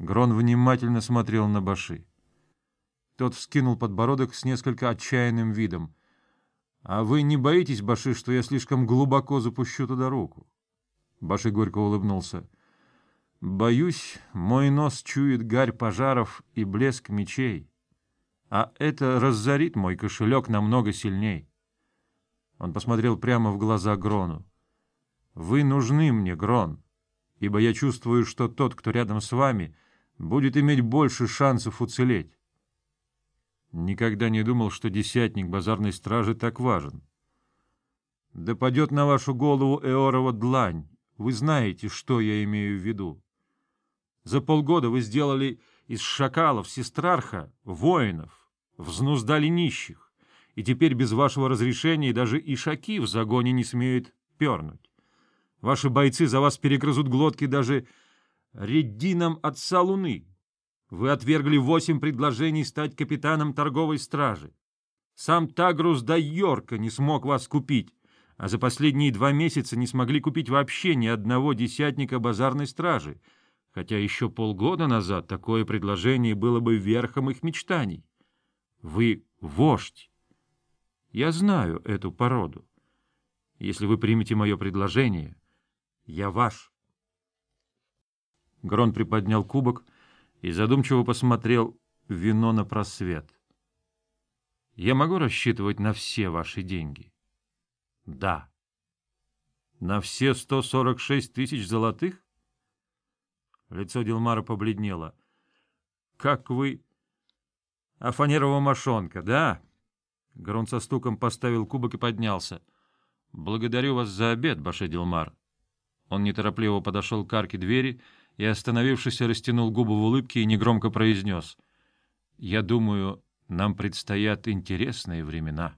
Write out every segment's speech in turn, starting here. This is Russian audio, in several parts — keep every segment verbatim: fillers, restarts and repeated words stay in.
Грон внимательно смотрел на Баши. Тот вскинул подбородок с несколько отчаянным видом. — А вы не боитесь, Баши, что я слишком глубоко запущу туда руку? Баши горько улыбнулся. — Боюсь, мой нос чует гарь пожаров и блеск мечей, а это разорит мой кошелек намного сильней. Он посмотрел прямо в глаза Грону. — Вы нужны мне, Грон, ибо я чувствую, что тот, кто рядом с вами, будет иметь больше шансов уцелеть. Никогда не думал, что десятник базарной стражи так важен. Да падет на вашу голову Эорова длань. Вы знаете, что я имею в виду. За полгода вы сделали из шакалов сестрарха воинов, взнуздали нищих, и теперь без вашего разрешения даже ишаки в загоне не смеют пернуть. Ваши бойцы за вас перегрызут глотки даже реддинам отца Луны. Вы отвергли восемь предложений стать капитаном торговой стражи. Сам Тагрус да Йорка не смог вас купить, а за последние два месяца не смогли купить вообще ни одного десятника базарной стражи, хотя еще полгода назад такое предложение было бы верхом их мечтаний. Вы вождь. Я знаю эту породу. Если вы примете мое предложение, я ваш. Грон приподнял кубок и задумчиво посмотрел в вино на просвет. — Я могу рассчитывать на все ваши деньги? — Да. — На все сто сорок шесть тысяч золотых? Лицо Дилмара побледнело. — Как вы... — А фанерова мошонка, да? Грон со стуком поставил кубок и поднялся. — Благодарю вас за обед, Баше Дилмар. Он неторопливо подошел к арке двери и, остановившись, растянул губы в улыбке и негромко произнес: — Я думаю, нам предстоят интересные времена.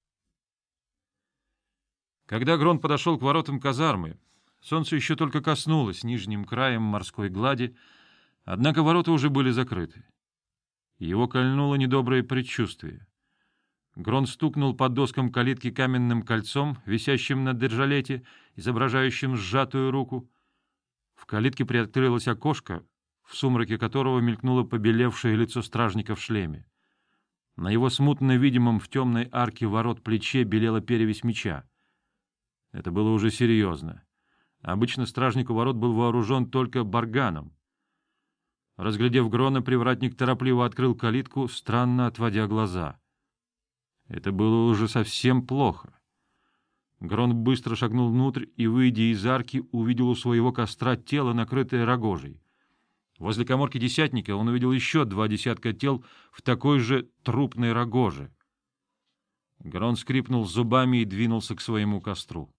Когда Грон подошел к воротам казармы, солнце еще только коснулось нижним краем морской глади, однако ворота уже были закрыты. Его кольнуло недоброе предчувствие. Грон стукнул по доскам калитки каменным кольцом, висящим на держалете, изображающим сжатую руку. В калитке приоткрылось окошко, в сумраке которого мелькнуло побелевшее лицо стражника в шлеме. На его смутно видимом в темной арке ворот плече белела перевесь меча. Это было уже серьезно. Обычно стражник у ворот был вооружен только барганом. Разглядев Грона, привратник торопливо открыл калитку, странно отводя глаза. Это было уже совсем плохо. Грон быстро шагнул внутрь и, выйдя из арки, увидел у своего костра тело, накрытое рогожей. Возле каморки десятника он увидел еще два десятка тел в такой же трупной рогоже. Грон скрипнул зубами и двинулся к своему костру.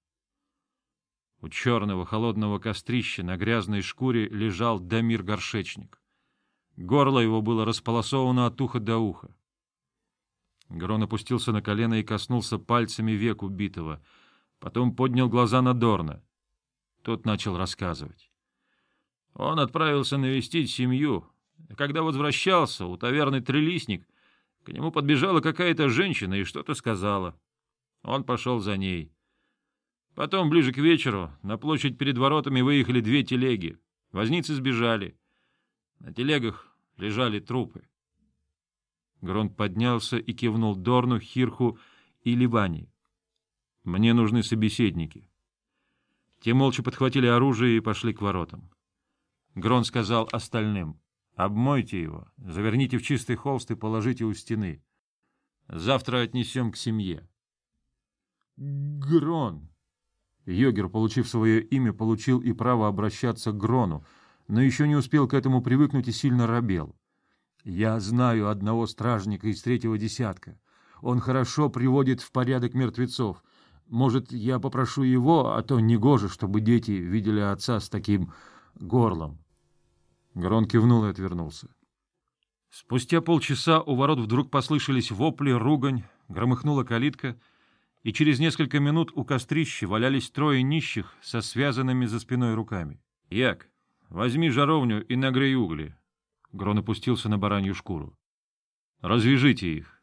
У черного холодного кострища на грязной шкуре лежал Дамир-горшечник. Горло его было располосовано от уха до уха. Грон опустился на колено и коснулся пальцами век убитого. Потом поднял глаза на Дорна. Тот начал рассказывать. Он отправился навестить семью. Когда возвращался, у таверны «Трилистник» к нему подбежала какая-то женщина и что-то сказала. Он пошел за ней. Потом, ближе к вечеру, на площадь перед воротами выехали две телеги. Возницы сбежали. На телегах лежали трупы. Грон поднялся и кивнул Дорну, Хирху и Ливани. — Мне нужны собеседники. Те молча подхватили оружие и пошли к воротам. Грон сказал остальным: — Обмойте его, заверните в чистый холст и положите у стены. Завтра отнесем к семье. — Грон! Йогер, получив свое имя, получил и право обращаться к Грону, но еще не успел к этому привыкнуть и сильно робел. — Я знаю одного стражника из третьего десятка. Он хорошо приводит в порядок мертвецов. Может, я попрошу его, а то негоже, чтобы дети видели отца с таким горлом. Грон кивнул и отвернулся. Спустя полчаса у ворот вдруг послышались вопли, ругань, громыхнула калитка, и через несколько минут у кострища валялись трое нищих со связанными за спиной руками. — Як, возьми жаровню и нагрей угли. Грон опустился на баранью шкуру. — Развяжите их.